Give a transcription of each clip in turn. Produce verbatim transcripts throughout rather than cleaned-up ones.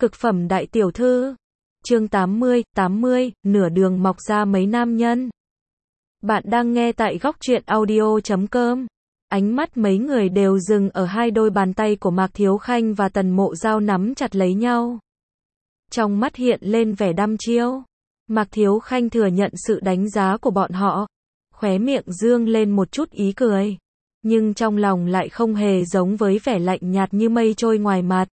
Cực phẩm đại tiểu thư. Chương tám mươi, tám mươi, nửa đường mọc ra mấy nam nhân. Bạn đang nghe tại góc truyện audio chấm com. Ánh mắt mấy người đều dừng ở hai đôi bàn tay của Mạc Thiếu Khanh và Tần Mộ Dao nắm chặt lấy nhau. Trong mắt hiện lên vẻ đăm chiêu. Mạc Thiếu Khanh thừa nhận sự đánh giá của bọn họ, khóe miệng dương lên một chút ý cười, nhưng trong lòng lại không hề giống với vẻ lạnh nhạt như mây trôi ngoài mặt.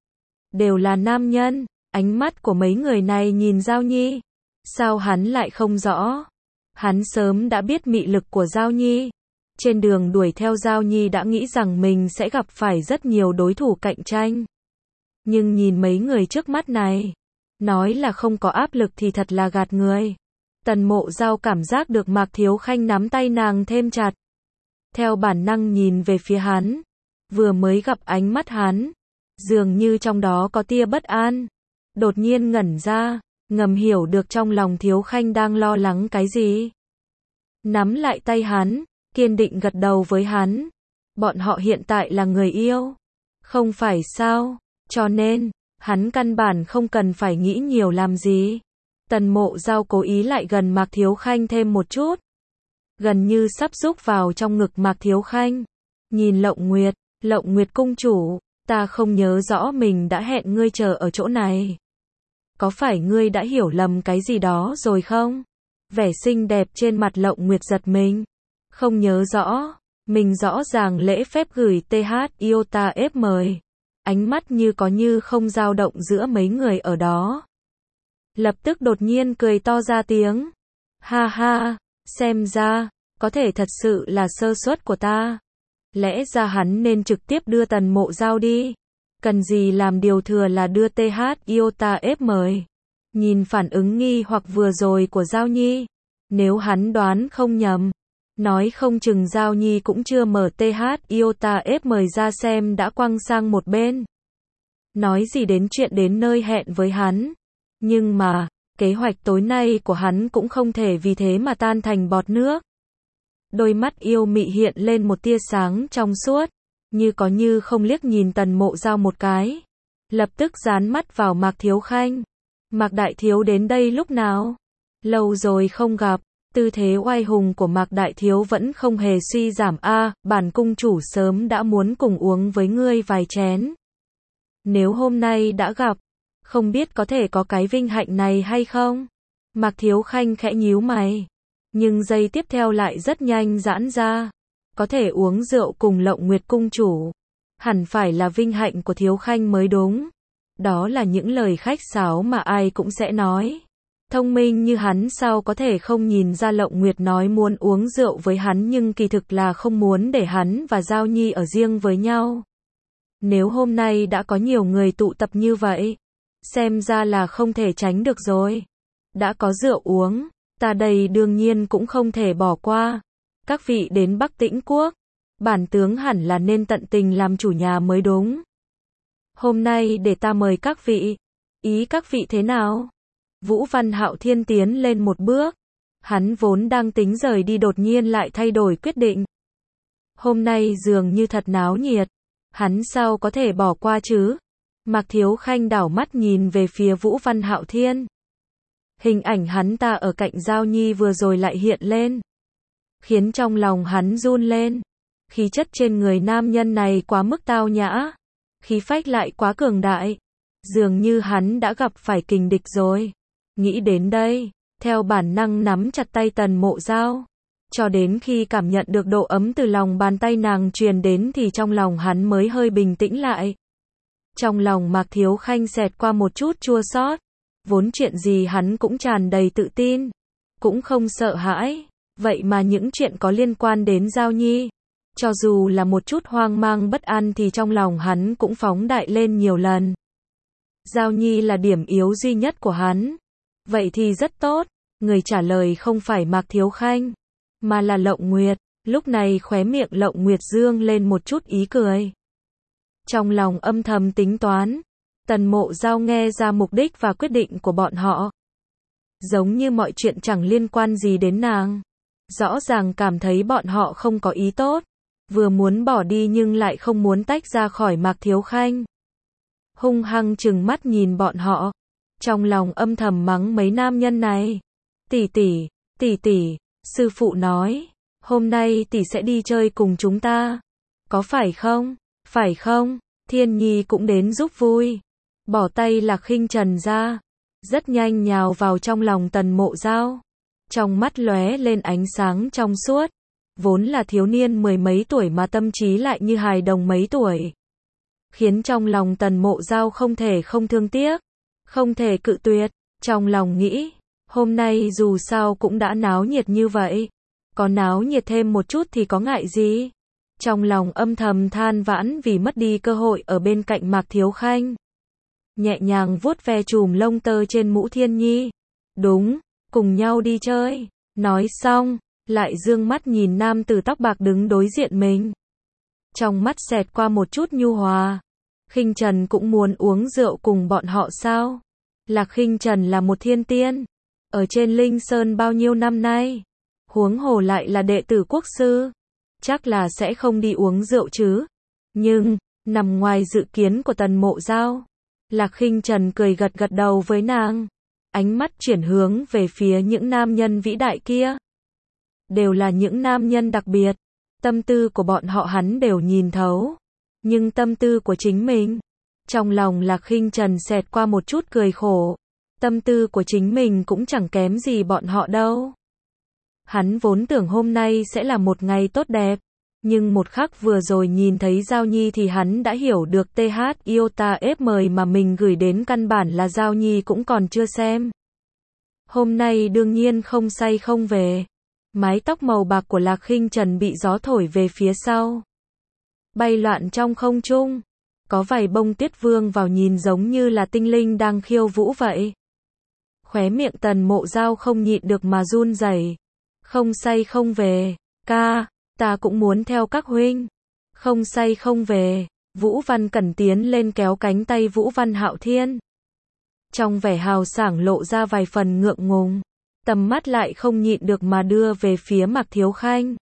Đều là nam nhân, ánh mắt của mấy người này nhìn Giao Nhi, sao hắn lại không rõ? Hắn sớm đã biết mị lực của Giao Nhi. Trên đường đuổi theo Giao Nhi đã nghĩ rằng mình sẽ gặp phải rất nhiều đối thủ cạnh tranh. Nhưng nhìn mấy người trước mắt này, nói là không có áp lực thì thật là gạt người. Tần Mộ Dao cảm giác được Mạc Thiếu Khanh nắm tay nàng thêm chặt. Theo bản năng nhìn về phía hắn, vừa mới gặp ánh mắt hắn, dường như trong đó có tia bất an. Đột nhiên ngẩn ra, ngầm hiểu được trong lòng Thiếu Khanh đang lo lắng cái gì. Nắm lại tay hắn, kiên định gật đầu với hắn. Bọn họ hiện tại là người yêu, không phải sao? Cho nên, hắn căn bản không cần phải nghĩ nhiều làm gì. Tần Mộ Dao cố ý lại gần Mạc Thiếu Khanh thêm một chút, gần như sắp rúc vào trong ngực Mạc Thiếu Khanh. Nhìn Lộng Nguyệt, Lộng Nguyệt cung chủ, ta không nhớ rõ mình đã hẹn ngươi chờ ở chỗ này. Có phải ngươi đã hiểu lầm cái gì đó rồi không? Vẻ xinh đẹp trên mặt Lộng Nguyệt giật mình. Không nhớ rõ, mình rõ ràng lễ phép gửi tê hát Iota ép mời. Ánh mắt như có như không dao động giữa mấy người ở đó. Lập tức đột nhiên cười to ra tiếng. Ha ha, xem ra, có thể thật sự là sơ suất của ta. Lẽ ra hắn nên trực tiếp đưa Tần Mộ Dao đi. Cần gì làm điều thừa là đưa tê hát Iota ép mời. Nhìn phản ứng nghi hoặc vừa rồi của Giao Nhi, nếu hắn đoán không nhầm, nói không chừng Giao Nhi cũng chưa mở tê hát Iota ép mời ra xem đã quăng sang một bên. Nói gì đến chuyện đến nơi hẹn với hắn. Nhưng mà, kế hoạch tối nay của hắn cũng không thể vì thế mà tan thành bọt nước. Đôi mắt yêu mị hiện lên một tia sáng trong suốt, như có như không liếc nhìn Tần Mộ Dao một cái. Lập tức dán mắt vào Mạc Thiếu Khanh. Mạc Đại Thiếu đến đây lúc nào? Lâu rồi không gặp. Tư thế oai hùng của Mạc Đại Thiếu vẫn không hề suy giảm. A, à, bản cung chủ sớm đã muốn cùng uống với ngươi vài chén. Nếu hôm nay đã gặp, không biết có thể có cái vinh hạnh này hay không? Mạc Thiếu Khanh khẽ nhíu mày, nhưng giây tiếp theo lại rất nhanh giãn ra. Có thể uống rượu cùng Lộng Nguyệt cung chủ, hẳn phải là vinh hạnh của Thiếu Khanh mới đúng. Đó là những lời khách sáo mà ai cũng sẽ nói. Thông minh như hắn sao có thể không nhìn ra Lộng Nguyệt nói muốn uống rượu với hắn nhưng kỳ thực là không muốn để hắn và Giao Nhi ở riêng với nhau. Nếu hôm nay đã có nhiều người tụ tập như vậy, xem ra là không thể tránh được rồi. Đã có rượu uống, ta đây đương nhiên cũng không thể bỏ qua. Các vị đến Bắc Tĩnh Quốc, bản tướng hẳn là nên tận tình làm chủ nhà mới đúng. Hôm nay để ta mời các vị, ý các vị thế nào? Vũ Văn Hạo Thiên tiến lên một bước, hắn vốn đang tính rời đi đột nhiên lại thay đổi quyết định. Hôm nay dường như thật náo nhiệt, hắn sao có thể bỏ qua chứ? Mạc Thiếu Khanh đảo mắt nhìn về phía Vũ Văn Hạo Thiên. Hình ảnh hắn ta ở cạnh Giao Nhi vừa rồi lại hiện lên, khiến trong lòng hắn run lên. Khí chất trên người nam nhân này quá mức tao nhã, khí phách lại quá cường đại, dường như hắn đã gặp phải kình địch rồi. Nghĩ đến đây, theo bản năng nắm chặt tay Tần Mộ Dao, cho đến khi cảm nhận được độ ấm từ lòng bàn tay nàng truyền đến thì trong lòng hắn mới hơi bình tĩnh lại. Trong lòng Mạc Thiếu Khanh xẹt qua một chút chua xót, vốn chuyện gì hắn cũng tràn đầy tự tin, cũng không sợ hãi, vậy mà những chuyện có liên quan đến Giao Nhi, cho dù là một chút hoang mang bất an thì trong lòng hắn cũng phóng đại lên nhiều lần. Giao Nhi là điểm yếu duy nhất của hắn. Vậy thì rất tốt, người trả lời không phải Mạc Thiếu Khanh, mà là Lộng Nguyệt. Lúc này khóe miệng Lộng Nguyệt dương lên một chút ý cười. Trong lòng âm thầm tính toán, Tần Mộ Dao nghe ra mục đích và quyết định của bọn họ. Giống như mọi chuyện chẳng liên quan gì đến nàng. Rõ ràng cảm thấy bọn họ không có ý tốt, vừa muốn bỏ đi nhưng lại không muốn tách ra khỏi Mạc Thiếu Khanh. hung hăng trừng mắt nhìn bọn họ. Trong lòng âm thầm mắng mấy nam nhân này. Tỷ tỷ, tỷ tỷ, sư phụ nói, hôm nay tỷ sẽ đi chơi cùng chúng ta. Có phải không? Phải không? Thiên Nhi cũng đến giúp vui. Bỏ tay Lạc Khinh Trần ra. Rất nhanh nhào vào trong lòng Tần Mộ Giao. Trong mắt lóe lên ánh sáng trong suốt. Vốn là thiếu niên mười mấy tuổi mà tâm trí lại như hài đồng mấy tuổi. Khiến trong lòng Tần Mộ Giao không thể không thương tiếc. Không thể cự tuyệt. Trong lòng nghĩ, hôm nay dù sao cũng đã náo nhiệt như vậy. Có náo nhiệt thêm một chút thì có ngại gì. Trong lòng âm thầm than vãn vì mất đi cơ hội ở bên cạnh Mạc Thiếu Khanh. Nhẹ nhàng vuốt ve chùm lông tơ trên mũ Thiên Nhi. Đúng, cùng nhau đi chơi. Nói xong, lại dương mắt nhìn nam tử tóc bạc đứng đối diện mình. Trong mắt xẹt qua một chút nhu hòa. Khinh Trần cũng muốn uống rượu cùng bọn họ sao? Lạc Khinh Trần là một thiên tiên. Ở trên Linh Sơn bao nhiêu năm nay? Huống hồ lại là đệ tử quốc sư. Chắc là sẽ không đi uống rượu chứ. Nhưng, nằm ngoài dự kiến của Tần Mộ Giao. Lạc Khinh Trần cười gật gật đầu với nàng. Ánh mắt chuyển hướng về phía những nam nhân vĩ đại kia. Đều là những nam nhân đặc biệt. Tâm tư của bọn họ hắn đều nhìn thấu. Nhưng tâm tư của chính mình. Trong lòng Lạc Khinh Trần xẹt qua một chút cười khổ. Tâm tư của chính mình cũng chẳng kém gì bọn họ đâu. Hắn vốn tưởng hôm nay sẽ là một ngày tốt đẹp. Nhưng một khắc vừa rồi nhìn thấy Giao Nhi thì hắn đã hiểu được tê hát Iota ép mời mà mình gửi đến căn bản là Giao Nhi cũng còn chưa xem. Hôm nay đương nhiên không say không về. Mái tóc màu bạc của Lạc Khinh Trần bị gió thổi về phía sau. Bay loạn trong không trung. Có vài bông tuyết vương vào nhìn giống như là tinh linh đang khiêu vũ vậy. Khóe miệng Tần Mộ Giao không nhịn được mà run rẩy. Không say không về. Ca, ta cũng muốn theo các huynh. Không say không về. Vũ Văn Cẩn tiến lên kéo cánh tay Vũ Văn Hạo Thiên. Trong vẻ hào sảng lộ ra vài phần ngượng ngùng. Tầm mắt lại không nhịn được mà đưa về phía Mạc Thiếu Khanh.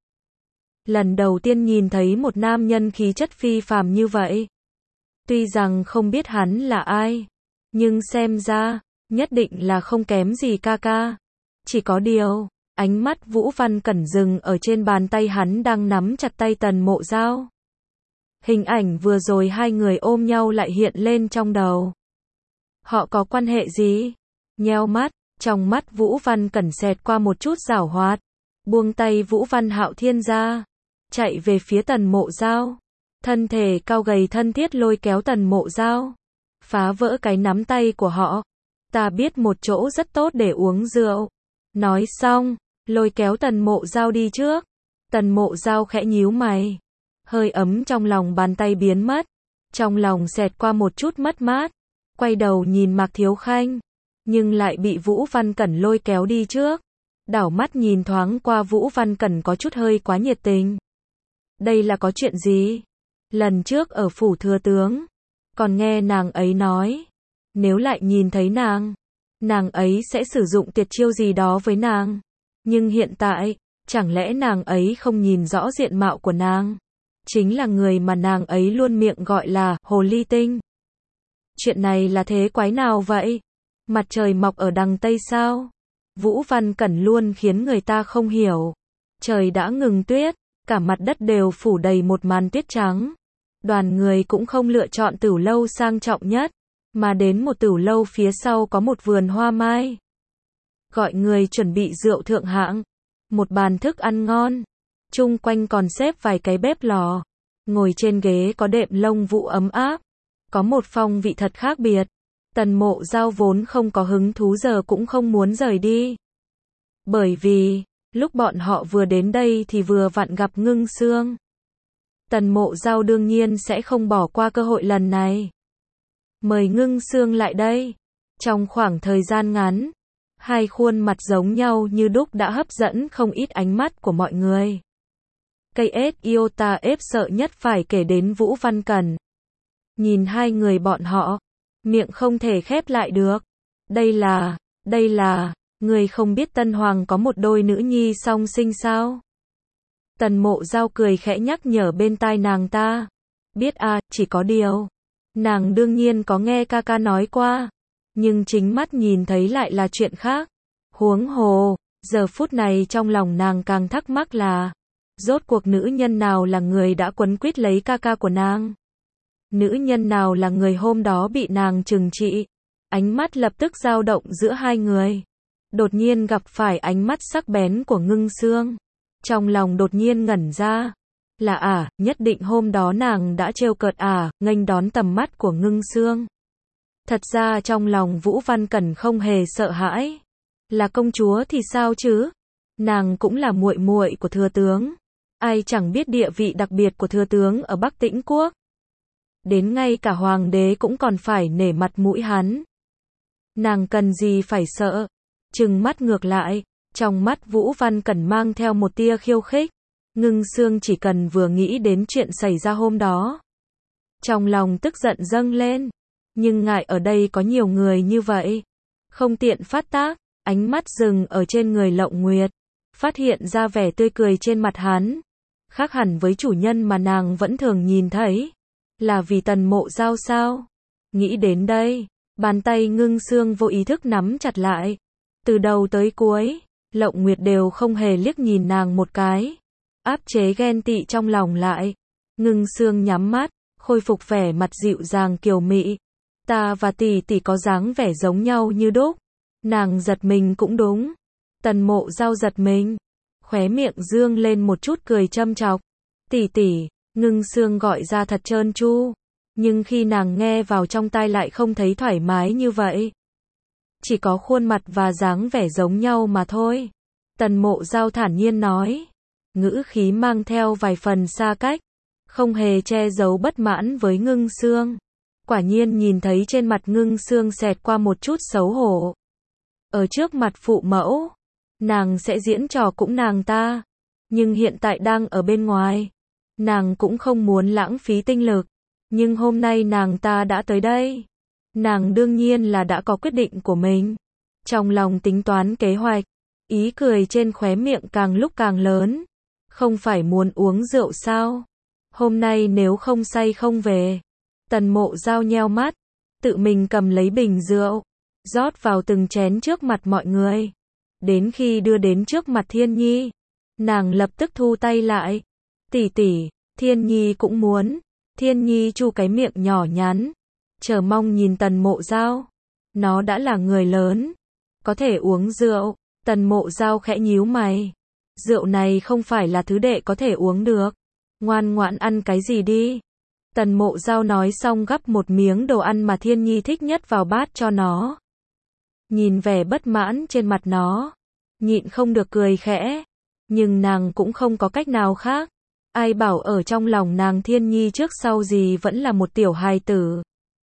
Lần đầu tiên nhìn thấy một nam nhân khí chất phi phàm như vậy. Tuy rằng không biết hắn là ai. Nhưng xem ra, nhất định là không kém gì ca ca. Chỉ có điều, ánh mắt Vũ Văn Cẩn dừng ở trên bàn tay hắn đang nắm chặt tay Tần Mộ Giao. Hình ảnh vừa rồi hai người ôm nhau lại hiện lên trong đầu. Họ có quan hệ gì? Nheo mắt, trong mắt Vũ Văn Cẩn xẹt qua một chút giảo hoạt. Buông tay Vũ Văn Hạo Thiên ra. Chạy về phía Tần Mộ Giao. Thân thể cao gầy thân thiết lôi kéo Tần Mộ Giao. Phá vỡ cái nắm tay của họ. Ta biết một chỗ rất tốt để uống rượu. Nói xong, lôi kéo Tần Mộ Giao đi trước. Tần Mộ Giao khẽ nhíu mày. Hơi ấm trong lòng bàn tay biến mất. Trong lòng xẹt qua một chút mất mát. Quay đầu nhìn Mạc Thiếu Khanh. Nhưng lại bị Vũ Văn Cẩn lôi kéo đi trước. Đảo mắt nhìn thoáng qua Vũ Văn Cẩn có chút hơi quá nhiệt tình. Đây là có chuyện gì? Lần trước ở phủ thừa tướng. Còn nghe nàng ấy nói. Nếu lại nhìn thấy nàng. Nàng ấy sẽ sử dụng tuyệt chiêu gì đó với nàng. Nhưng hiện tại, chẳng lẽ nàng ấy không nhìn rõ diện mạo của nàng? Chính là người mà nàng ấy luôn miệng gọi là Hồ Ly Tinh. Chuyện này là thế quái nào vậy? Mặt trời mọc ở đằng Tây sao? Vũ Văn Cẩn luôn khiến người ta không hiểu. Trời đã ngừng tuyết, cả mặt đất đều phủ đầy một màn tuyết trắng. Đoàn người cũng không lựa chọn tửu lâu sang trọng nhất, mà đến một tửu lâu phía sau có một vườn hoa mai. Gọi người chuẩn bị rượu thượng hạng, một bàn thức ăn ngon, chung quanh còn xếp vài cái bếp lò. Ngồi trên ghế có đệm lông vũ ấm áp, có một phong vị thật khác biệt. Tần Mộ Giao vốn không có hứng thú giờ cũng không muốn rời đi. Bởi vì, lúc bọn họ vừa đến đây thì vừa vặn gặp Ngưng Sương. Tần Mộ Giao đương nhiên sẽ không bỏ qua cơ hội lần này. Mời Ngưng Sương lại đây. Trong khoảng thời gian ngắn, hai khuôn mặt giống nhau như đúc đã hấp dẫn không ít ánh mắt của mọi người. Cây ết Iota ép sợ nhất phải kể đến Vũ Văn Cẩn. Nhìn hai người bọn họ, miệng không thể khép lại được. Đây là, đây là, người không biết Tân Hoàng có một đôi nữ nhi song sinh sao? Tần Mộ Giao cười khẽ nhắc nhở bên tai nàng ta. Biết à, chỉ có điều. Nàng đương nhiên có nghe ca ca nói qua, nhưng chính mắt nhìn thấy lại là chuyện khác. Huống hồ, giờ phút này trong lòng nàng càng thắc mắc là, rốt cuộc nữ nhân nào là người đã quấn quýt lấy ca ca của nàng? Nữ nhân nào là người hôm đó bị nàng trừng trị? Ánh mắt lập tức dao động giữa hai người. Đột nhiên gặp phải ánh mắt sắc bén của Ngưng Sương. Trong lòng đột nhiên ngẩn ra. Là à, nhất định hôm đó nàng đã trêu cợt à, nghênh đón tầm mắt của Ngưng Sương. Thật ra trong lòng Vũ Văn Cẩn không hề sợ hãi. Là công chúa thì sao chứ? Nàng cũng là muội muội của thừa tướng. Ai chẳng biết địa vị đặc biệt của thừa tướng ở Bắc Tĩnh Quốc. Đến ngay cả hoàng đế cũng còn phải nể mặt mũi hắn. Nàng cần gì phải sợ? Trừng mắt ngược lại, trong mắt Vũ Văn Cẩn mang theo một tia khiêu khích. Ngưng Sương chỉ cần vừa nghĩ đến chuyện xảy ra hôm đó, trong lòng tức giận dâng lên. Nhưng ngại ở đây có nhiều người như vậy, không tiện phát tác. Ánh mắt dừng ở trên người Lộng Nguyệt, phát hiện ra vẻ tươi cười trên mặt hắn, khác hẳn với chủ nhân mà nàng vẫn thường nhìn thấy. Là vì Tần Mộ Giao sao? Nghĩ đến đây, bàn tay Ngưng Sương vô ý thức nắm chặt lại. Từ đầu tới cuối, Lộng Nguyệt đều không hề liếc nhìn nàng một cái, áp chế ghen tị trong lòng lại. Ngưng Sương nhắm mắt, khôi phục vẻ mặt dịu dàng kiều mị. Ta và tỷ tỷ có dáng vẻ giống nhau như đúc. Nàng giật mình cũng đúng. Tần Mộ Giao giật mình, khóe miệng dương lên một chút cười châm chọc. Tỷ tỷ, Ngưng Sương gọi ra thật trơn tru, nhưng khi nàng nghe vào trong tai lại không thấy thoải mái như vậy. Chỉ có khuôn mặt và dáng vẻ giống nhau mà thôi. Tần Mộ Giao thản nhiên nói, ngữ khí mang theo vài phần xa cách, không hề che giấu bất mãn với Ngưng Sương. Quả nhiên nhìn thấy trên mặt Ngưng Sương xẹt qua một chút xấu hổ. Ở trước mặt phụ mẫu, nàng sẽ diễn trò cũng nàng ta, nhưng hiện tại đang ở bên ngoài, nàng cũng không muốn lãng phí tinh lực. Nhưng hôm nay nàng ta đã tới đây, nàng đương nhiên là đã có quyết định của mình. Trong lòng tính toán kế hoạch, ý cười trên khóe miệng càng lúc càng lớn. Không phải muốn uống rượu sao? Hôm nay nếu không say không về. Tần Mộ Giao nheo mắt, tự mình cầm lấy bình rượu, rót vào từng chén trước mặt mọi người. Đến khi đưa đến trước mặt Thiên Nhi, nàng lập tức thu tay lại. Tỷ tỷ, Thiên Nhi cũng muốn. Thiên Nhi chu cái miệng nhỏ nhắn, chờ mong nhìn Tần Mộ Giao. Nó đã là người lớn, có thể uống rượu. Tần Mộ Giao khẽ nhíu mày. Rượu này không phải là thứ đệ có thể uống được. Ngoan ngoãn ăn cái gì đi. Tần Mộ Giao nói xong gắp một miếng đồ ăn mà Thiên Nhi thích nhất vào bát cho nó. Nhìn vẻ bất mãn trên mặt nó, nhịn không được cười khẽ. Nhưng nàng cũng không có cách nào khác. Ai bảo ở trong lòng nàng Thiên Nhi trước sau gì vẫn là một tiểu hài tử.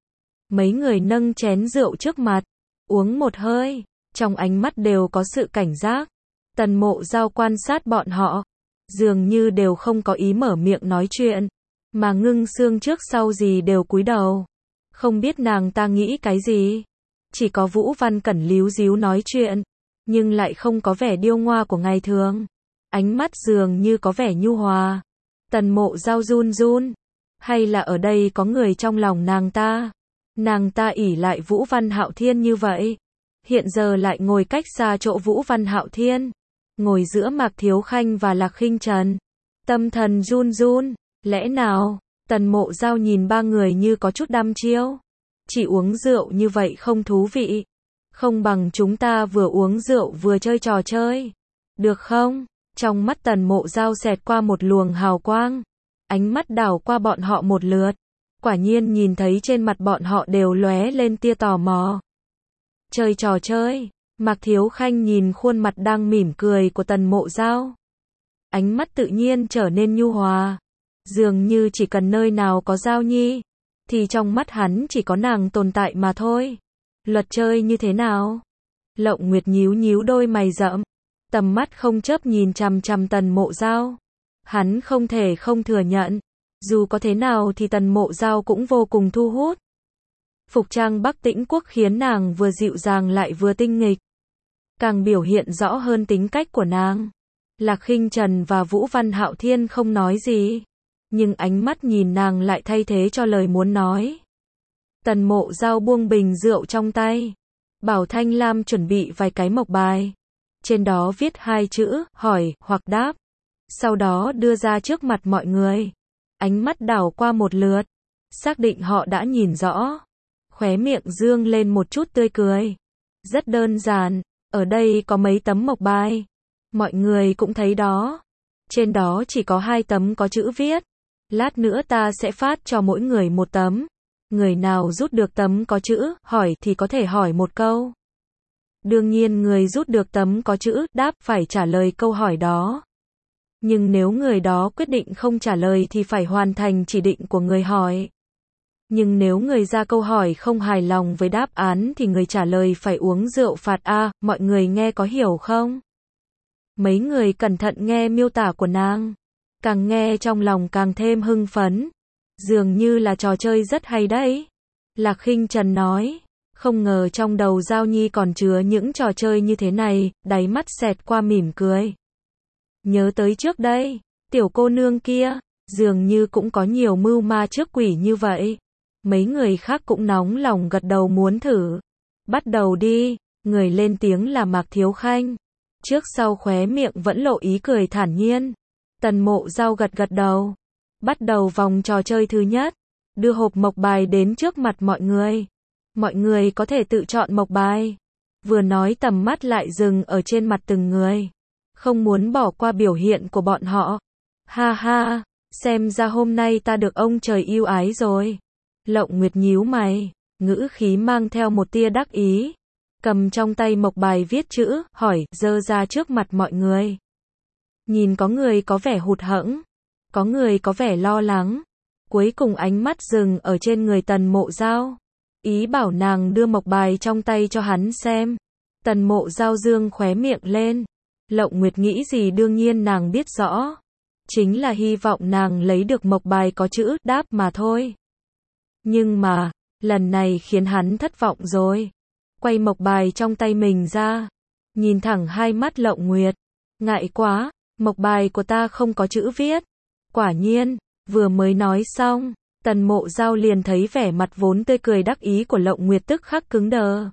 Mấy người nâng chén rượu trước mặt, uống một hơi, trong ánh mắt đều có sự cảnh giác. Tần Mộ Giao quan sát bọn họ, dường như đều không có ý mở miệng nói chuyện, mà Ngưng Sương trước sau gì đều cúi đầu. Không biết nàng ta nghĩ cái gì. Chỉ có Vũ Văn Cẩn líu díu nói chuyện, nhưng lại không có vẻ điêu ngoa của ngày thường. Ánh mắt dường như có vẻ nhu hòa. Tần Mộ Giao run run. Hay là ở đây có người trong lòng nàng ta? Nàng ta ỷ lại Vũ Văn Hạo Thiên như vậy, hiện giờ lại ngồi cách xa chỗ Vũ Văn Hạo Thiên, ngồi giữa Mạc Thiếu Khanh và Lạc Khinh Trần. Tâm thần run run. Lẽ nào? Tần Mộ Giao nhìn ba người như có chút đăm chiêu. Chỉ uống rượu như vậy không thú vị. Không bằng chúng ta vừa uống rượu vừa chơi trò chơi. Được không? Trong mắt Tần Mộ Giao xẹt qua một luồng hào quang. Ánh mắt đảo qua bọn họ một lượt. Quả nhiên nhìn thấy trên mặt bọn họ đều lóe lên tia tò mò. Chơi trò chơi. Mạc Thiếu Khanh nhìn khuôn mặt đang mỉm cười của Tần Mộ Giao. Ánh mắt tự nhiên trở nên nhu hòa. Dường như chỉ cần nơi nào có Giao Nhi, thì trong mắt hắn chỉ có nàng tồn tại mà thôi. Luật chơi như thế nào? Lộng Nguyệt nhíu nhíu đôi mày rậm, tầm mắt không chớp nhìn chằm chằm Tần Mộ Giao. Hắn không thể không thừa nhận, dù có thế nào thì Tần Mộ Giao cũng vô cùng thu hút. Phục trang Bắc Tĩnh Quốc khiến nàng vừa dịu dàng lại vừa tinh nghịch, càng biểu hiện rõ hơn tính cách của nàng. Lạc Khinh Trần và Vũ Văn Hạo Thiên không nói gì, nhưng ánh mắt nhìn nàng lại thay thế cho lời muốn nói. Tần Mộ Dao buông bình rượu trong tay. Bảo Thanh Lam chuẩn bị vài cái mộc bài. Trên đó viết hai chữ, hỏi, hoặc đáp. Sau đó đưa ra trước mặt mọi người. Ánh mắt đảo qua một lượt. Xác định họ đã nhìn rõ. Khóe miệng dương lên một chút tươi cười. Rất đơn giản. Ở đây có mấy tấm mộc bài. Mọi người cũng thấy đó. Trên đó chỉ có hai tấm có chữ viết. Lát nữa ta sẽ phát cho mỗi người một tấm. Người nào rút được tấm có chữ hỏi thì có thể hỏi một câu. Đương nhiên người rút được tấm có chữ đáp phải trả lời câu hỏi đó. Nhưng nếu người đó quyết định không trả lời thì phải hoàn thành chỉ định của người hỏi. Nhưng nếu người ra câu hỏi không hài lòng với đáp án thì người trả lời phải uống rượu phạt a, mọi người nghe có hiểu không? Mấy người cẩn thận nghe miêu tả của nàng. Càng nghe trong lòng càng thêm hưng phấn. Dường như là trò chơi rất hay đấy. Lạc Khinh Trần nói. Không ngờ trong đầu Giao Nhi còn chứa những trò chơi như thế này, đáy mắt xẹt qua mỉm cười. Nhớ tới trước đây, tiểu cô nương kia, dường như cũng có nhiều mưu ma trước quỷ như vậy. Mấy người khác cũng nóng lòng gật đầu muốn thử. Bắt đầu đi, người lên tiếng là Mạc Thiếu Khanh. Trước sau khóe miệng vẫn lộ ý cười thản nhiên. Tần Mộ Dao gật gật đầu. Bắt đầu vòng trò chơi thứ nhất. Đưa hộp mộc bài đến trước mặt mọi người. Mọi người có thể tự chọn mộc bài. Vừa nói tầm mắt lại dừng ở trên mặt từng người. Không muốn bỏ qua biểu hiện của bọn họ. Ha ha, xem ra hôm nay ta được ông trời yêu ái rồi. Lộng Nguyệt nhíu mày, ngữ khí mang theo một tia đắc ý. Cầm trong tay mộc bài viết chữ, hỏi, giơ ra trước mặt mọi người. Nhìn có người có vẻ hụt hẫng, có người có vẻ lo lắng. Cuối cùng ánh mắt dừng ở trên người Tần Mộ Dao. Ý bảo nàng đưa mộc bài trong tay cho hắn xem. Tần Mộ Dao dương khóe miệng lên. Lộng Nguyệt nghĩ gì đương nhiên nàng biết rõ. Chính là hy vọng nàng lấy được mộc bài có chữ đáp mà thôi. Nhưng mà, lần này khiến hắn thất vọng rồi. Quay mộc bài trong tay mình ra. Nhìn thẳng hai mắt Lộng Nguyệt. Ngại quá, mộc bài của ta không có chữ viết. Quả nhiên, vừa mới nói xong, Tần Mộ Dao liền thấy vẻ mặt vốn tươi cười đắc ý của Lộng Nguyệt tức khắc cứng đờ.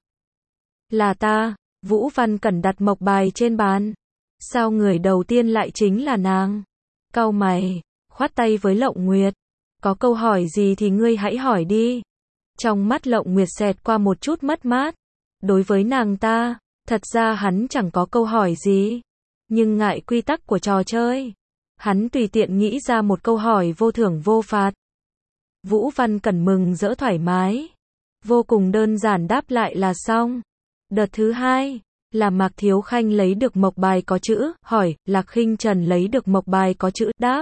Là ta, Vũ Văn Cẩn đặt mộc bài trên bàn. Sao người đầu tiên lại chính là nàng? Cau mày, khoát tay với Lộng Nguyệt. Có câu hỏi gì thì ngươi hãy hỏi đi. Trong mắt Lộng Nguyệt xẹt qua một chút mất mát. Đối với nàng ta, thật ra hắn chẳng có câu hỏi gì. Nhưng ngại quy tắc của trò chơi, hắn tùy tiện nghĩ ra một câu hỏi vô thưởng vô phạt. Vũ Văn Cẩn mừng rỡ thoải mái. Vô cùng đơn giản đáp lại là xong. Đợt thứ hai, là Mạc Thiếu Khanh lấy được mộc bài có chữ, hỏi, Lạc Khinh Trần lấy được mộc bài có chữ, đáp.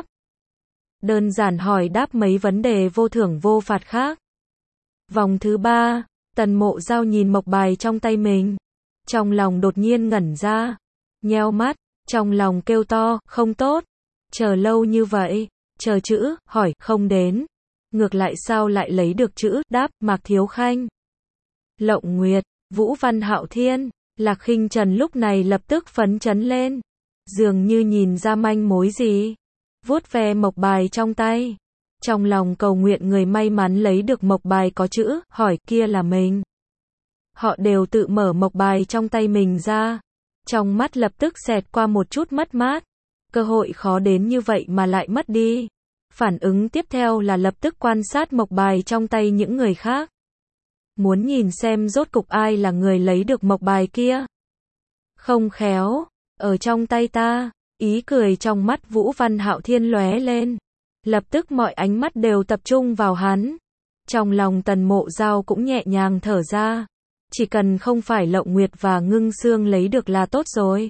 Đơn giản hỏi đáp mấy vấn đề vô thưởng vô phạt khác. Vòng thứ ba, Tần Mộ Dao nhìn mộc bài trong tay mình. Trong lòng đột nhiên ngẩn ra. Nheo mắt, trong lòng kêu to, không tốt. Chờ lâu như vậy, chờ chữ, hỏi, không đến. Ngược lại sao lại lấy được chữ, đáp, Mạc Thiếu Khanh. Lộng Nguyệt, Vũ Văn Hạo Thiên, Lạc Khinh Trần lúc này lập tức phấn chấn lên. Dường như nhìn ra manh mối gì. Vuốt ve mộc bài trong tay. Trong lòng cầu nguyện người may mắn lấy được mộc bài có chữ, hỏi, kia là mình. Họ đều tự mở mộc bài trong tay mình ra. Trong mắt lập tức xẹt qua một chút mất mát. Cơ hội khó đến như vậy mà lại mất đi. Phản ứng tiếp theo là lập tức quan sát mộc bài trong tay những người khác. Muốn nhìn xem rốt cục ai là người lấy được mộc bài kia. Không khéo, ở trong tay ta, ý cười trong mắt Vũ Văn Hạo Thiên lóe lên. Lập tức mọi ánh mắt đều tập trung vào hắn. Trong lòng Tần Mộ Dao cũng nhẹ nhàng thở ra. Chỉ cần không phải Lộng Nguyệt và Ngưng Sương lấy được là tốt rồi.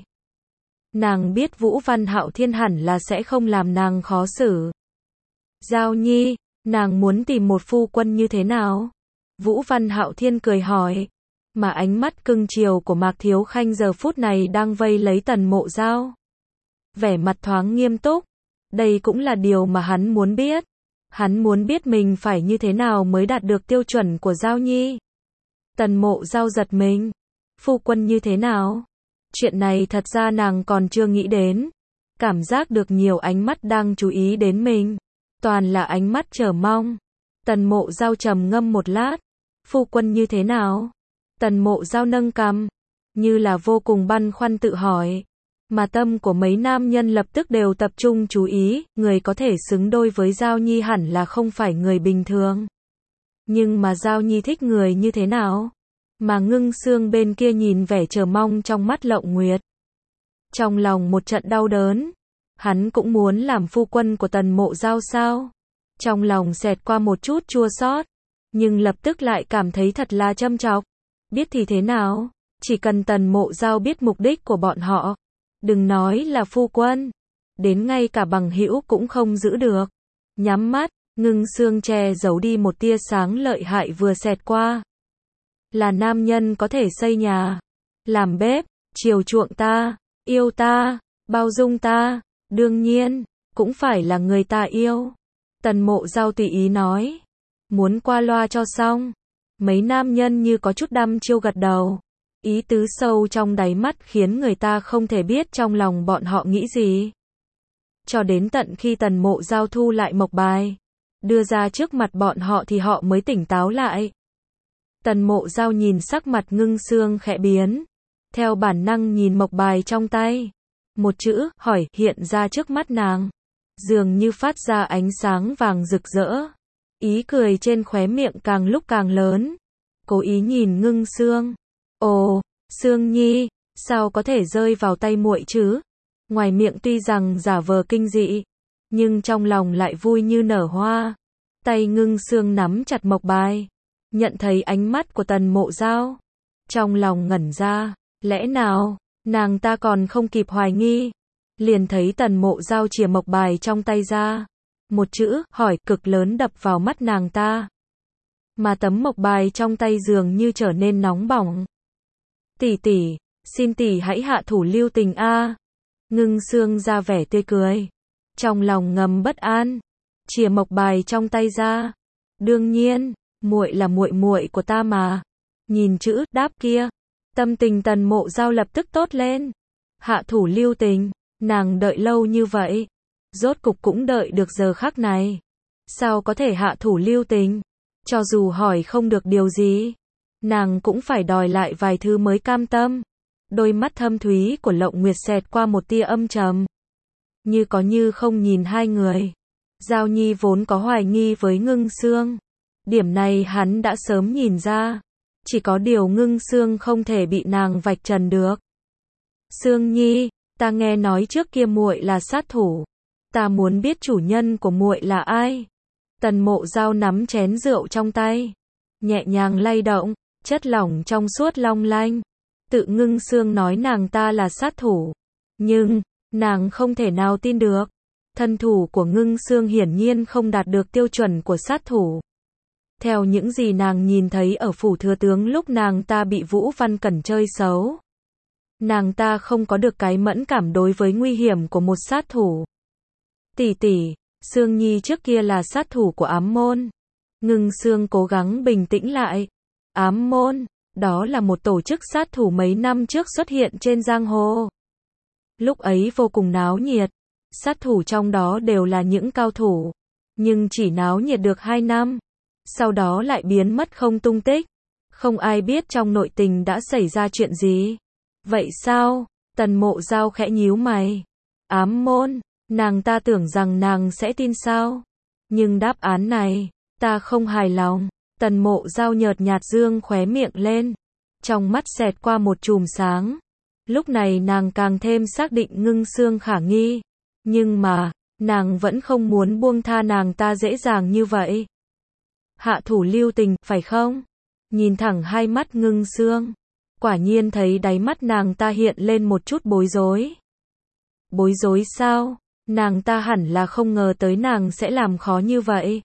Nàng biết Vũ Văn Hạo Thiên hẳn là sẽ không làm nàng khó xử. Giao Nhi, nàng muốn tìm một phu quân như thế nào? Vũ Văn Hạo Thiên cười hỏi. Mà ánh mắt cưng chiều của Mạc Thiếu Khanh giờ phút này đang vây lấy Tần Mộ Dao. Vẻ mặt thoáng nghiêm túc. Đây cũng là điều mà hắn muốn biết. Hắn muốn biết mình phải như thế nào mới đạt được tiêu chuẩn của Giao Nhi. Tần Mộ Dao giật mình. Phu quân như thế nào? Chuyện này thật ra nàng còn chưa nghĩ đến. Cảm giác được nhiều ánh mắt đang chú ý đến mình. Toàn là ánh mắt chờ mong. Tần Mộ Dao trầm ngâm một lát. Phu quân như thế nào? Tần Mộ Giao nâng cằm, như là vô cùng băn khoăn tự hỏi. Mà tâm của mấy nam nhân lập tức đều tập trung chú ý, người có thể xứng đôi với Giao Nhi hẳn là không phải người bình thường. Nhưng mà Giao Nhi thích người như thế nào? Mà Ngưng Sương bên kia nhìn vẻ chờ mong trong mắt Lộng Nguyệt. Trong lòng một trận đau đớn, hắn cũng muốn làm phu quân của Tần Mộ Giao sao? Trong lòng xẹt qua một chút chua xót, nhưng lập tức lại cảm thấy thật là châm chọc. Biết thì thế nào? Chỉ cần Tần Mộ Giao biết mục đích của bọn họ, đừng nói là phu quân, đến ngay cả bằng hữu cũng không giữ được. Nhắm mắt, Ngưng Sương che giấu đi một tia sáng lợi hại vừa xẹt qua. Là nam nhân có thể xây nhà, làm bếp, chiều chuộng ta, yêu ta, bao dung ta, đương nhiên, cũng phải là người ta yêu. Tần Mộ Giao tùy ý nói, muốn qua loa cho xong. Mấy nam nhân như có chút đăm chiêu gật đầu. Ý tứ sâu trong đáy mắt khiến người ta không thể biết trong lòng bọn họ nghĩ gì. Cho đến tận khi Tần Mộ Giao thu lại mộc bài, đưa ra trước mặt bọn họ thì họ mới tỉnh táo lại. Tần Mộ Giao nhìn sắc mặt Ngưng Sương khẽ biến, theo bản năng nhìn mộc bài trong tay. Một chữ, hỏi, hiện ra trước mắt nàng. Dường như phát ra ánh sáng vàng rực rỡ. Ý cười trên khóe miệng càng lúc càng lớn. Cố ý nhìn Ngưng Sương. Ồ, Sương Nhi, sao có thể rơi vào tay muội chứ? Ngoài miệng tuy rằng giả vờ kinh dị, nhưng trong lòng lại vui như nở hoa. Tay Ngưng Sương nắm chặt mộc bài, nhận thấy ánh mắt của Tần Mộ Giao. Trong lòng ngẩn ra, lẽ nào, nàng ta còn không kịp hoài nghi. Liền thấy Tần Mộ Giao chìa mộc bài trong tay ra. Một chữ, hỏi, cực lớn đập vào mắt nàng ta. Mà tấm mộc bài trong tay dường như trở nên nóng bỏng. Tỷ tỷ, xin tỷ hãy hạ thủ lưu tình a. Ngưng Sương ra vẻ tươi cười, trong lòng ngầm bất an, chìa mộc bài trong tay ra. Đương nhiên, muội là muội muội của ta mà. Nhìn chữ đáp kia, tâm tình Tần Mộ Giao lập tức tốt lên. Hạ thủ lưu tình, nàng đợi lâu như vậy, rốt cục cũng đợi được giờ khắc này. Sao có thể hạ thủ lưu tình? Cho dù hỏi không được điều gì, nàng cũng phải đòi lại vài thứ mới cam tâm. Đôi mắt thâm thúy của Lộng Nguyệt xẹt qua một tia âm trầm, như có như không nhìn hai người. Giao Nhi vốn có hoài nghi với Ngưng Sương, điểm này hắn đã sớm nhìn ra. Chỉ có điều Ngưng Sương không thể bị nàng vạch trần được. Sương Nhi, ta nghe nói trước kia muội là sát thủ, ta muốn biết chủ nhân của muội là ai. Tần Mộ Giao nắm chén rượu trong tay, nhẹ nhàng lay động, chất lỏng trong suốt long lanh. Tự Ngưng Sương nói nàng ta là sát thủ, nhưng nàng không thể nào tin được. Thân thủ của Ngưng Sương hiển nhiên không đạt được tiêu chuẩn của sát thủ. Theo những gì nàng nhìn thấy ở phủ thừa tướng lúc nàng ta bị Vũ Văn Cẩn chơi xấu, nàng ta không có được cái mẫn cảm đối với nguy hiểm của một sát thủ. Tỷ tỷ, Sương Nhi trước kia là sát thủ của ám môn. Ngưng Sương cố gắng bình tĩnh lại. Ám môn, đó là một tổ chức sát thủ mấy năm trước xuất hiện trên giang hồ. Lúc ấy vô cùng náo nhiệt, sát thủ trong đó đều là những cao thủ, nhưng chỉ náo nhiệt được hai năm, sau đó lại biến mất không tung tích. Không ai biết trong nội tình đã xảy ra chuyện gì. Vậy sao? Tần Mộ Giao khẽ nhíu mày. Ám môn, nàng ta tưởng rằng nàng sẽ tin sao? Nhưng đáp án này, ta không hài lòng. Tần Mộ Giao nhợt nhạt dương khóe miệng lên, trong mắt xẹt qua một chùm sáng. Lúc này nàng càng thêm xác định Ngưng Sương khả nghi, nhưng mà, nàng vẫn không muốn buông tha nàng ta dễ dàng như vậy. Hạ thủ lưu tình, phải không? Nhìn thẳng hai mắt Ngưng Sương, quả nhiên thấy đáy mắt nàng ta hiện lên một chút bối rối. Bối rối sao? Nàng ta hẳn là không ngờ tới nàng sẽ làm khó như vậy.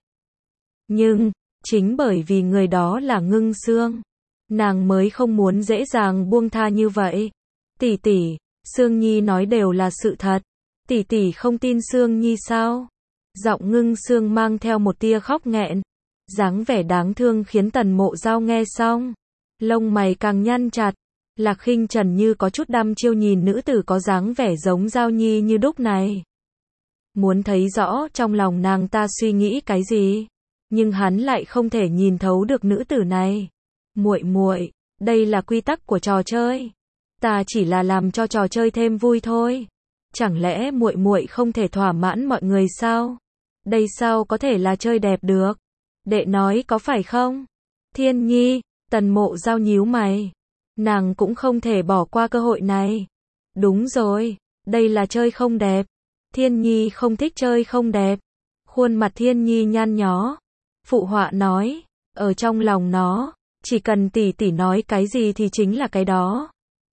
Nhưng, chính bởi vì người đó là Ngưng Sương, nàng mới không muốn dễ dàng buông tha như vậy. Tỷ tỷ, Sương Nhi nói đều là sự thật. Tỷ tỷ không tin Sương Nhi sao? Giọng Ngưng Sương mang theo một tia khóc nghẹn, dáng vẻ đáng thương khiến Tần Mộ Giao nghe xong, lông mày càng nhăn chặt. Lạc Khinh Trần như có chút đăm chiêu nhìn nữ tử có dáng vẻ giống Giao Nhi như đúc này. Muốn thấy rõ trong lòng nàng ta suy nghĩ cái gì. nhưng hắn lại không thể nhìn thấu được nữ tử này. Muội muội, đây là quy tắc của trò chơi. Ta chỉ là làm cho trò chơi thêm vui thôi. Chẳng lẽ muội muội không thể thỏa mãn mọi người sao? Đây sao có thể là chơi đẹp được? Đệ nói có phải không? Thiên Nhi, Tần Mộ Giao nhíu mày. Nàng cũng không thể bỏ qua cơ hội này. Đúng rồi, đây là chơi không đẹp. Thiên Nhi không thích chơi không đẹp. Khuôn mặt Thiên Nhi nhăn nhó. Phụ họa nói, ở trong lòng nó, chỉ cần tỷ tỷ nói cái gì thì chính là cái đó.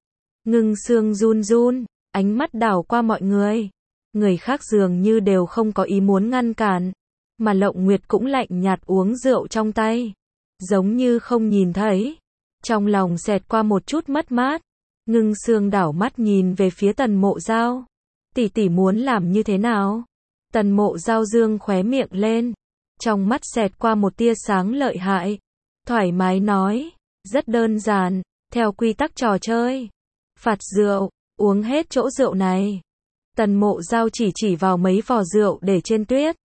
Ngưng Sương run run, ánh mắt đảo qua mọi người. Người khác dường như đều không có ý muốn ngăn cản, mà Lộng Nguyệt cũng lạnh nhạt uống rượu trong tay, giống như không nhìn thấy. Trong lòng xẹt qua một chút mất mát, Ngưng Sương đảo mắt nhìn về phía Tần Mộ Giao. Tỷ tỷ muốn làm như thế nào? Tần Mộ Giao dương khóe miệng lên, trong mắt xẹt qua một tia sáng lợi hại, thoải mái nói, rất đơn giản, theo quy tắc trò chơi. Phạt rượu, uống hết chỗ rượu này. Tần Mộ Giao chỉ chỉ vào mấy vò rượu để trên tuyết.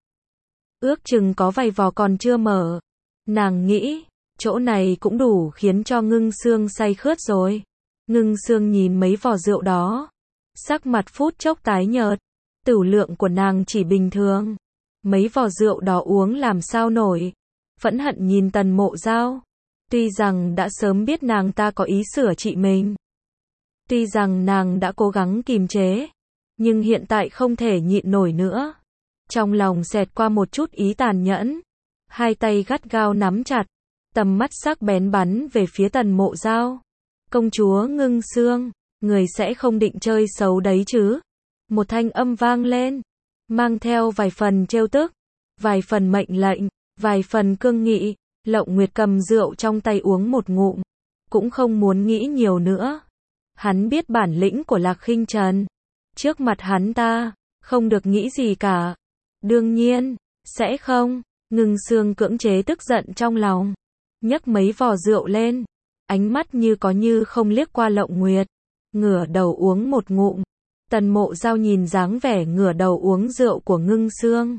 Ước chừng có vài vò còn chưa mở. Nàng nghĩ, chỗ này cũng đủ khiến cho Ngưng Sương say khướt rồi. Ngưng Sương nhìn mấy vò rượu đó, sắc mặt phút chốc tái nhợt. Tửu lượng của nàng chỉ bình thường. Mấy vò rượu đó uống làm sao nổi. Phẫn hận nhìn Tần Mộ Giao. Tuy rằng đã sớm biết nàng ta có ý sửa trị mình. Tuy rằng nàng đã cố gắng kìm chế, nhưng hiện tại không thể nhịn nổi nữa. Trong lòng xẹt qua một chút ý tàn nhẫn. Hai tay gắt gao nắm chặt, tầm mắt sắc bén bắn về phía Tần Mộ Giao. Công chúa Ngưng Sương, người sẽ không định chơi xấu đấy chứ? Một thanh âm vang lên, mang theo vài phần trêu tức, vài phần mệnh lệnh, vài phần cương nghị. Lộng Nguyệt cầm rượu trong tay uống một ngụm, cũng không muốn nghĩ nhiều nữa. Hắn biết bản lĩnh của Lạc Khinh Trần. Trước mặt hắn ta, không được nghĩ gì cả. Đương nhiên, sẽ không. Ngưng Sương cưỡng chế tức giận trong lòng, nhấc mấy vò rượu lên, ánh mắt như có như không liếc qua Lộng Nguyệt, ngửa đầu uống một ngụm. Tần Mộ Giao nhìn dáng vẻ ngửa đầu uống rượu của Ngưng Sương,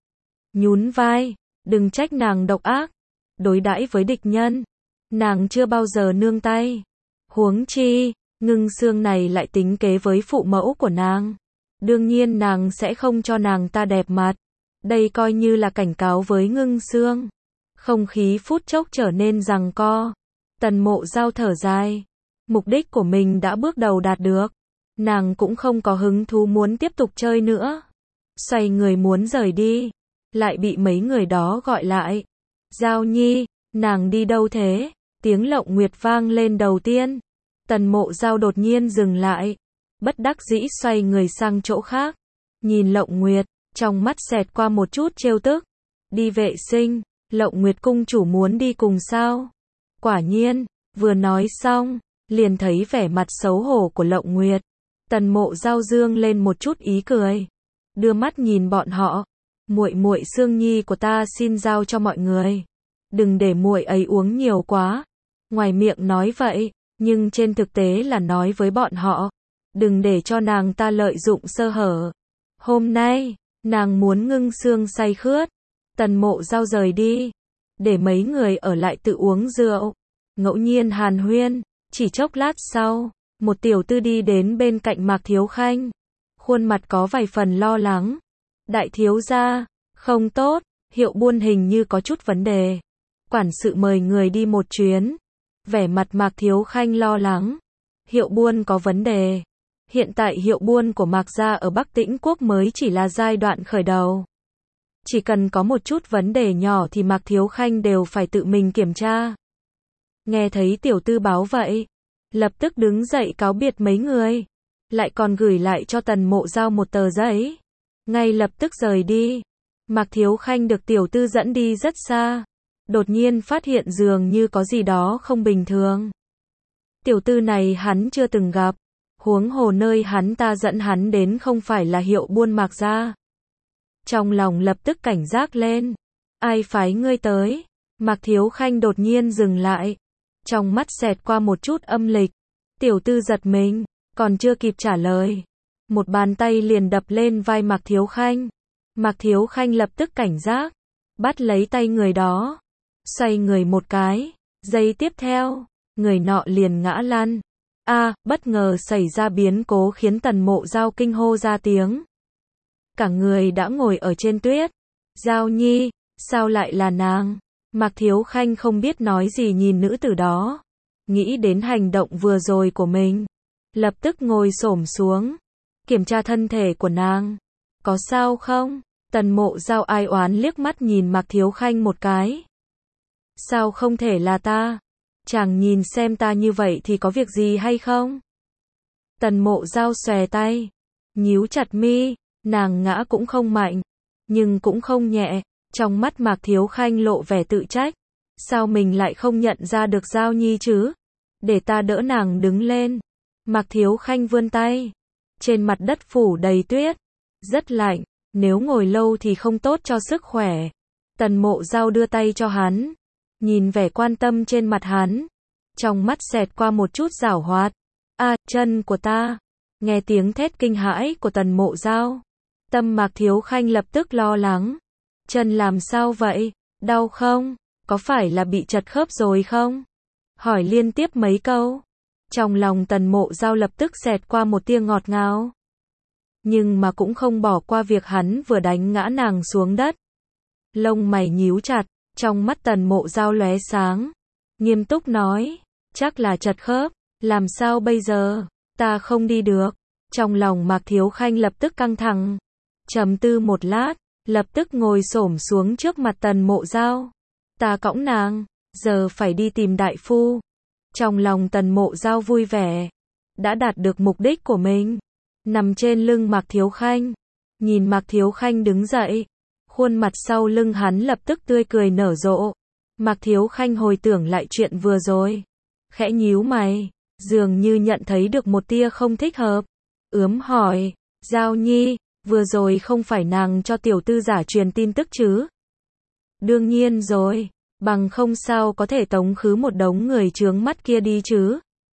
nhún vai, đừng trách nàng độc ác, đối đãi với địch nhân, nàng chưa bao giờ nương tay. Huống chi, Ngưng Sương này lại tính kế với phụ mẫu của nàng. Đương nhiên nàng sẽ không cho nàng ta đẹp mặt. Đây coi như là cảnh cáo với Ngưng Sương. Không khí phút chốc trở nên giằng co. Tần Mộ Giao thở dài. Mục đích của mình đã bước đầu đạt được. Nàng cũng không có hứng thú muốn tiếp tục chơi nữa. Xoay người muốn rời đi, lại bị mấy người đó gọi lại. Giao Nhi, nàng đi đâu thế? Tiếng Lộng Nguyệt vang lên đầu tiên. Tần Mộ Giao đột nhiên dừng lại, bất đắc dĩ xoay người sang chỗ khác. Nhìn Lộng Nguyệt, trong mắt xẹt qua một chút trêu tức. Đi vệ sinh, Lộng Nguyệt cung chủ muốn đi cùng sao? Quả nhiên, vừa nói xong, liền thấy vẻ mặt xấu hổ của Lộng Nguyệt. Tần Mộ Giao dương lên một chút ý cười, đưa mắt nhìn bọn họ. Muội muội Sương Nhi của ta xin giao cho mọi người. Đừng để muội ấy uống nhiều quá. Ngoài miệng nói vậy, nhưng trên thực tế là nói với bọn họ, đừng để cho nàng ta lợi dụng sơ hở. Hôm nay, nàng muốn Ngưng Sương say khướt. Tần Mộ Giao rời đi, để mấy người ở lại tự uống rượu, ngẫu nhiên hàn huyên. Chỉ chốc lát sau, một tiểu tư đi đến bên cạnh Mạc Thiếu Khanh, khuôn mặt có vài phần lo lắng. Đại thiếu gia, không tốt, Hiệu Buôn hình như có chút vấn đề. Quản sự mời người đi một chuyến. Vẻ mặt Mạc Thiếu Khanh lo lắng. Hiệu Buôn có vấn đề. Hiện tại hiệu buôn của Mạc gia ở Bắc Tĩnh Quốc mới chỉ là giai đoạn khởi đầu. Chỉ cần có một chút vấn đề nhỏ thì Mạc Thiếu Khanh đều phải tự mình kiểm tra. Nghe thấy tiểu tư báo vậy, lập tức đứng dậy cáo biệt mấy người, lại còn gửi lại cho Tần Mộ Giao một tờ giấy, ngay lập tức rời đi. Mạc Thiếu Khanh được tiểu tư dẫn đi rất xa, đột nhiên phát hiện dường như có gì đó không bình thường. Tiểu tư này hắn chưa từng gặp, huống hồ nơi hắn ta dẫn hắn đến không phải là hiệu buôn Mạc gia. Trong lòng lập tức cảnh giác lên. Ai phái ngươi tới? Mạc Thiếu Khanh đột nhiên dừng lại, trong mắt xẹt qua một chút âm lịch. Tiểu tư giật mình, còn chưa kịp trả lời, một bàn tay liền đập lên vai Mạc Thiếu Khanh. Mạc Thiếu Khanh lập tức cảnh giác, bắt lấy tay người đó, xoay người một cái, giây tiếp theo, người nọ liền ngã lăn. A, bất ngờ xảy ra biến cố khiến Tần Mộ Giao kinh hô ra tiếng. Cả người đã ngồi ở trên tuyết. Giao Nhi, sao lại là nàng? Mạc Thiếu Khanh không biết nói gì nhìn nữ tử đó, nghĩ đến hành động vừa rồi của mình, lập tức ngồi xổm xuống, kiểm tra thân thể của nàng. Có sao không? Tần Mộ Giao ai oán liếc mắt nhìn Mạc Thiếu Khanh một cái. Sao không thể là ta? Chàng nhìn xem ta như vậy thì có việc gì hay không? Tần Mộ Giao xòe tay, nhíu chặt mi, nàng ngã cũng không mạnh, nhưng cũng không nhẹ. Trong mắt Mạc Thiếu Khanh lộ vẻ tự trách. Sao mình lại không nhận ra được Giao Nhi chứ? Để ta đỡ nàng đứng lên. Mạc Thiếu Khanh vươn tay. Trên mặt đất phủ đầy tuyết. Rất lạnh, nếu ngồi lâu thì không tốt cho sức khỏe. Tần Mộ Giao đưa tay cho hắn. Nhìn vẻ quan tâm trên mặt hắn. Trong mắt xẹt qua một chút giảo hoạt. A, chân của ta. Nghe tiếng thét kinh hãi của Tần Mộ Giao. Tâm Mạc Thiếu Khanh lập tức lo lắng. Chân làm sao vậy? Đau không? Có phải là bị trật khớp rồi không? Hỏi liên tiếp mấy câu. Trong lòng Tần Mộ Giao lập tức xẹt qua một tia ngọt ngào. Nhưng mà cũng không bỏ qua việc hắn vừa đánh ngã nàng xuống đất. Lông mày nhíu chặt, trong mắt Tần Mộ Giao lóe sáng. Nghiêm túc nói, chắc là trật khớp, làm sao bây giờ? Ta không đi được. Trong lòng Mạc Thiếu Khanh lập tức căng thẳng. Trầm tư một lát, lập tức ngồi xổm xuống trước mặt Tần Mộ Giao. Ta cõng nàng, giờ phải đi tìm đại phu. Trong lòng Tần Mộ Giao vui vẻ, đã đạt được mục đích của mình. Nằm trên lưng Mạc Thiếu Khanh, nhìn Mạc Thiếu Khanh đứng dậy, khuôn mặt sau lưng hắn lập tức tươi cười nở rộ. Mạc Thiếu Khanh hồi tưởng lại chuyện vừa rồi, khẽ nhíu mày, dường như nhận thấy được một tia không thích hợp. Ướm hỏi, Giao Nhi, vừa rồi không phải nàng cho tiểu tư giả truyền tin tức chứ? Đương nhiên rồi, bằng không sao có thể tống khứ một đống người chướng mắt kia đi chứ?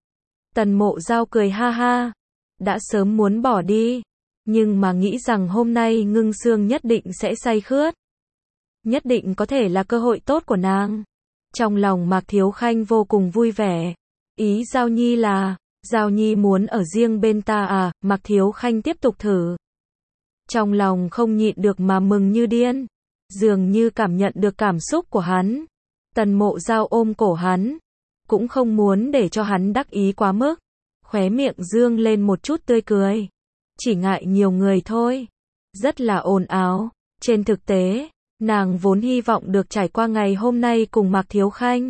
Tần Mộ Giao cười ha ha, đã sớm muốn bỏ đi, nhưng mà nghĩ rằng hôm nay Ngưng Sương nhất định sẽ say khướt. Nhất định có thể là cơ hội tốt của nàng. Trong lòng Mạc Thiếu Khanh vô cùng vui vẻ. Ý Giao Nhi là, Giao Nhi muốn ở riêng bên ta à? Mạc Thiếu Khanh tiếp tục thử. Trong lòng không nhịn được mà mừng như điên, dường như cảm nhận được cảm xúc của hắn. Tần Mộ Giao ôm cổ hắn, cũng không muốn để cho hắn đắc ý quá mức, khóe miệng dương lên một chút tươi cười. Chỉ ngại nhiều người thôi, rất là ồn ào. Trên thực tế, nàng vốn hy vọng được trải qua ngày hôm nay cùng Mạc Thiếu Khanh.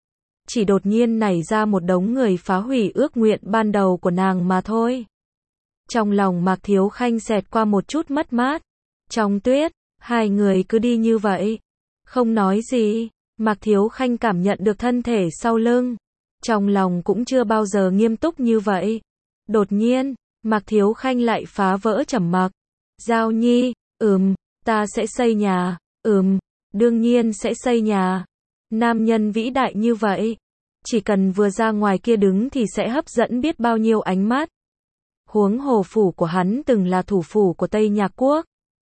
Chỉ đột nhiên nảy ra một đống người phá hủy ước nguyện ban đầu của nàng mà thôi. Trong lòng Mạc Thiếu Khanh xẹt qua một chút mất mát. Trong tuyết, hai người cứ đi như vậy, không nói gì. Mạc Thiếu Khanh cảm nhận được thân thể sau lưng, trong lòng cũng chưa bao giờ nghiêm túc như vậy. Đột nhiên, Mạc Thiếu Khanh lại phá vỡ trầm mặc. Giao Nhi, ừm, ta sẽ xây nhà, ừm, đương nhiên sẽ xây nhà. Nam nhân vĩ đại như vậy, chỉ cần vừa ra ngoài kia đứng thì sẽ hấp dẫn biết bao nhiêu ánh mắt. Huống hồ phủ của hắn từng là thủ phủ của Tây Nhạc Quốc.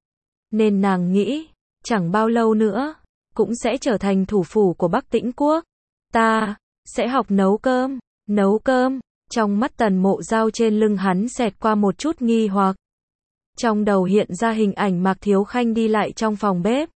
Nên nàng nghĩ, chẳng bao lâu nữa, cũng sẽ trở thành thủ phủ của Bắc Tĩnh Quốc. Ta, sẽ học nấu cơm, nấu cơm. Trong mắt Tần Mộ Giao trên lưng hắn xẹt qua một chút nghi hoặc. Trong đầu hiện ra hình ảnh Mạc Thiếu Khanh đi lại trong phòng bếp.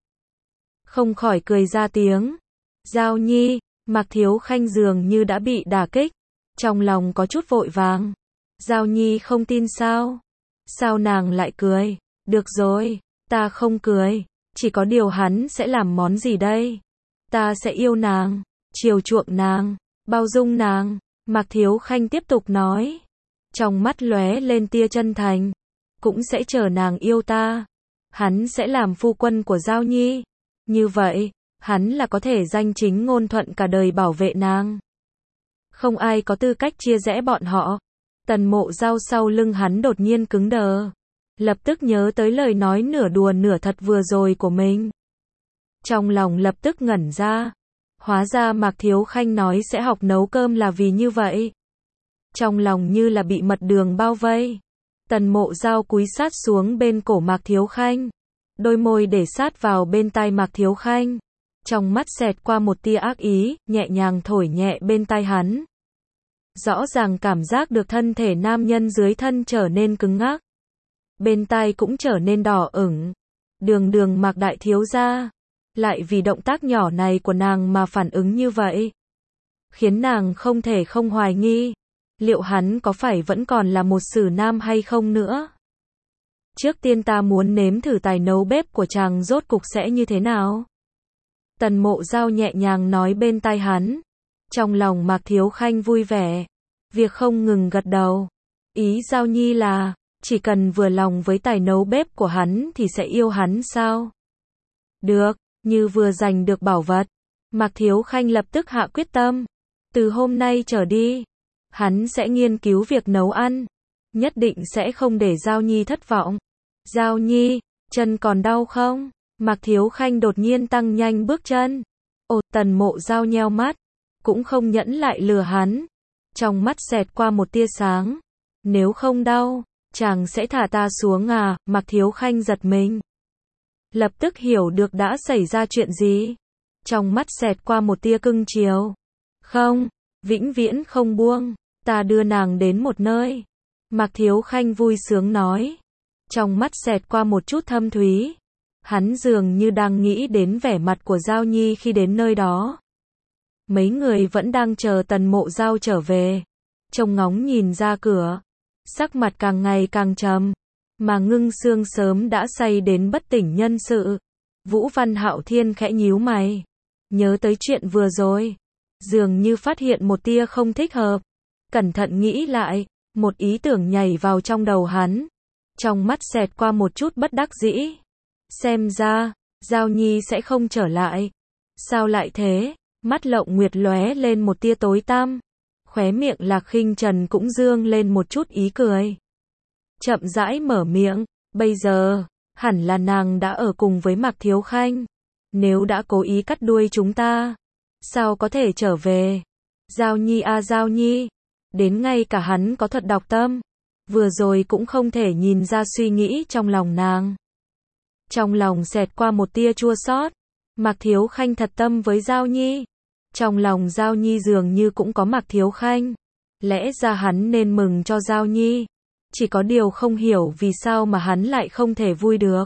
Không khỏi cười ra tiếng. Giao Nhi, Mạc Thiếu Khanh dường như đã bị đả kích. Trong lòng có chút vội vàng. Giao Nhi không tin sao? Sao nàng lại cười? Được rồi, ta không cười. Chỉ có điều hắn sẽ làm món gì đây? Ta sẽ yêu nàng, chiều chuộng nàng, bao dung nàng. Mạc Thiếu Khanh tiếp tục nói. Trong mắt lóe lên tia chân thành. Cũng sẽ chờ nàng yêu ta. Hắn sẽ làm phu quân của Giao Nhi. Như vậy, hắn là có thể danh chính ngôn thuận cả đời bảo vệ nàng. Không ai có tư cách chia rẽ bọn họ. Tần Mộ Giao sau lưng hắn đột nhiên cứng đờ. Lập tức nhớ tới lời nói nửa đùa nửa thật vừa rồi của mình. Trong lòng lập tức ngẩn ra. Hóa ra Mạc Thiếu Khanh nói sẽ học nấu cơm là vì như vậy. Trong lòng như là bị mật đường bao vây. Tần Mộ Giao cúi sát xuống bên cổ Mạc Thiếu Khanh. đôi môi để sát vào bên tai Mạc Thiếu Khanh. Trong mắt xẹt qua một tia ác ý, nhẹ nhàng thổi nhẹ bên tai hắn. Rõ ràng cảm giác được thân thể nam nhân dưới thân trở nên cứng ngắc. Bên tai cũng trở nên đỏ ửng. Đường đường Mạc đại thiếu gia, lại vì động tác nhỏ này của nàng mà phản ứng như vậy. Khiến nàng không thể không hoài nghi, liệu hắn có phải vẫn còn là một sử nam hay không nữa. Trước tiên ta muốn nếm thử tài nấu bếp của chàng rốt cục sẽ như thế nào. Tần Mộ Giao nhẹ nhàng nói bên tai hắn. Trong lòng Mạc Thiếu Khanh vui vẻ. Việc không ngừng gật đầu. Ý Giao Nhi là, chỉ cần vừa lòng với tài nấu bếp của hắn thì sẽ yêu hắn sao? Được, như vừa giành được bảo vật. Mạc Thiếu Khanh lập tức hạ quyết tâm. Từ hôm nay trở đi, hắn sẽ nghiên cứu việc nấu ăn. Nhất định sẽ không để Giao Nhi thất vọng. Giao Nhi, chân còn đau không? Mạc Thiếu Khanh đột nhiên tăng nhanh bước chân. Ồ, Tần Mộ Giao nheo mắt, cũng không nhẫn lại lừa hắn. Trong mắt xẹt qua một tia sáng. Nếu không đau, chàng sẽ thả ta xuống à? Mạc Thiếu Khanh giật mình. Lập tức hiểu được đã xảy ra chuyện gì. Trong mắt xẹt qua một tia cưng chiều. Không, vĩnh viễn không buông, ta đưa nàng đến một nơi. Mạc Thiếu Khanh vui sướng nói. Trong mắt xẹt qua một chút thâm thúy. Hắn dường như đang nghĩ đến vẻ mặt của Giao Nhi khi đến nơi đó. Mấy người vẫn đang chờ Tần Mộ Giao trở về. Trông ngóng nhìn ra cửa. Sắc mặt càng ngày càng trầm. Mà Ngưng Sương sớm đã say đến bất tỉnh nhân sự. Vũ Văn Hạo Thiên khẽ nhíu mày. Nhớ tới chuyện vừa rồi. Dường như phát hiện một tia không thích hợp. Cẩn thận nghĩ lại. Một ý tưởng nhảy vào trong đầu hắn. Trong mắt xẹt qua một chút bất đắc dĩ. Xem ra, Giao Nhi sẽ không trở lại. Sao lại thế? Mắt Lộng Nguyệt lóe lên một tia tối tăm. Khóe miệng Lạc Khinh Trần cũng dương lên một chút ý cười. Chậm rãi mở miệng. Bây giờ, hẳn là nàng đã ở cùng với Mạc Thiếu Khanh. Nếu đã cố ý cắt đuôi chúng ta, sao có thể trở về? Giao Nhi a Giao Nhi. Đến ngay cả hắn có thuật đọc tâm. Vừa rồi cũng không thể nhìn ra suy nghĩ trong lòng nàng. Trong lòng xẹt qua một tia chua xót. Mạc Thiếu Khanh thật tâm với Giao Nhi. Trong lòng Giao Nhi dường như cũng có Mạc Thiếu Khanh. Lẽ ra hắn nên mừng cho Giao Nhi. Chỉ có điều không hiểu vì sao mà hắn lại không thể vui được.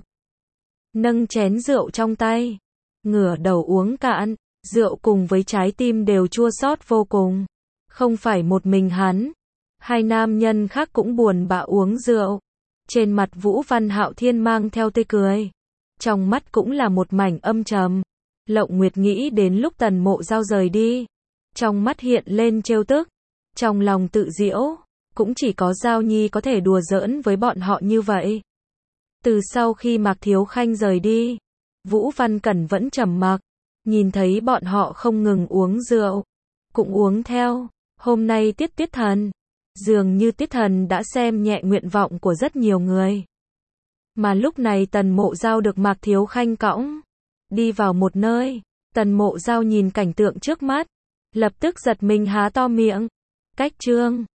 Nâng chén rượu trong tay, ngửa đầu uống cạn. Rượu cùng với trái tim đều chua xót vô cùng. Không phải một mình hắn. Hai nam nhân khác cũng buồn bã uống rượu. Trên mặt Vũ Văn Hạo Thiên mang theo tươi cười. Trong mắt cũng là một mảnh âm trầm. Lộng Nguyệt nghĩ đến lúc Tần Mộ Giao rời đi. Trong mắt hiện lên trêu tức. Trong lòng tự giễu. Cũng chỉ có Giao Nhi có thể đùa giỡn với bọn họ như vậy. Từ sau khi Mạc Thiếu Khanh rời đi, Vũ Văn Cẩn vẫn trầm mặc. Nhìn thấy bọn họ không ngừng uống rượu, cũng uống theo. Hôm nay Tiết Tiết Thần, dường như Tiết Thần đã xem nhẹ nguyện vọng của rất nhiều người. Mà lúc này Tần Mộ Giao được Mạc Thiếu Khanh cõng đi vào một nơi. Tần Mộ Giao nhìn cảnh tượng trước mắt, lập tức giật mình há to miệng. Cách trương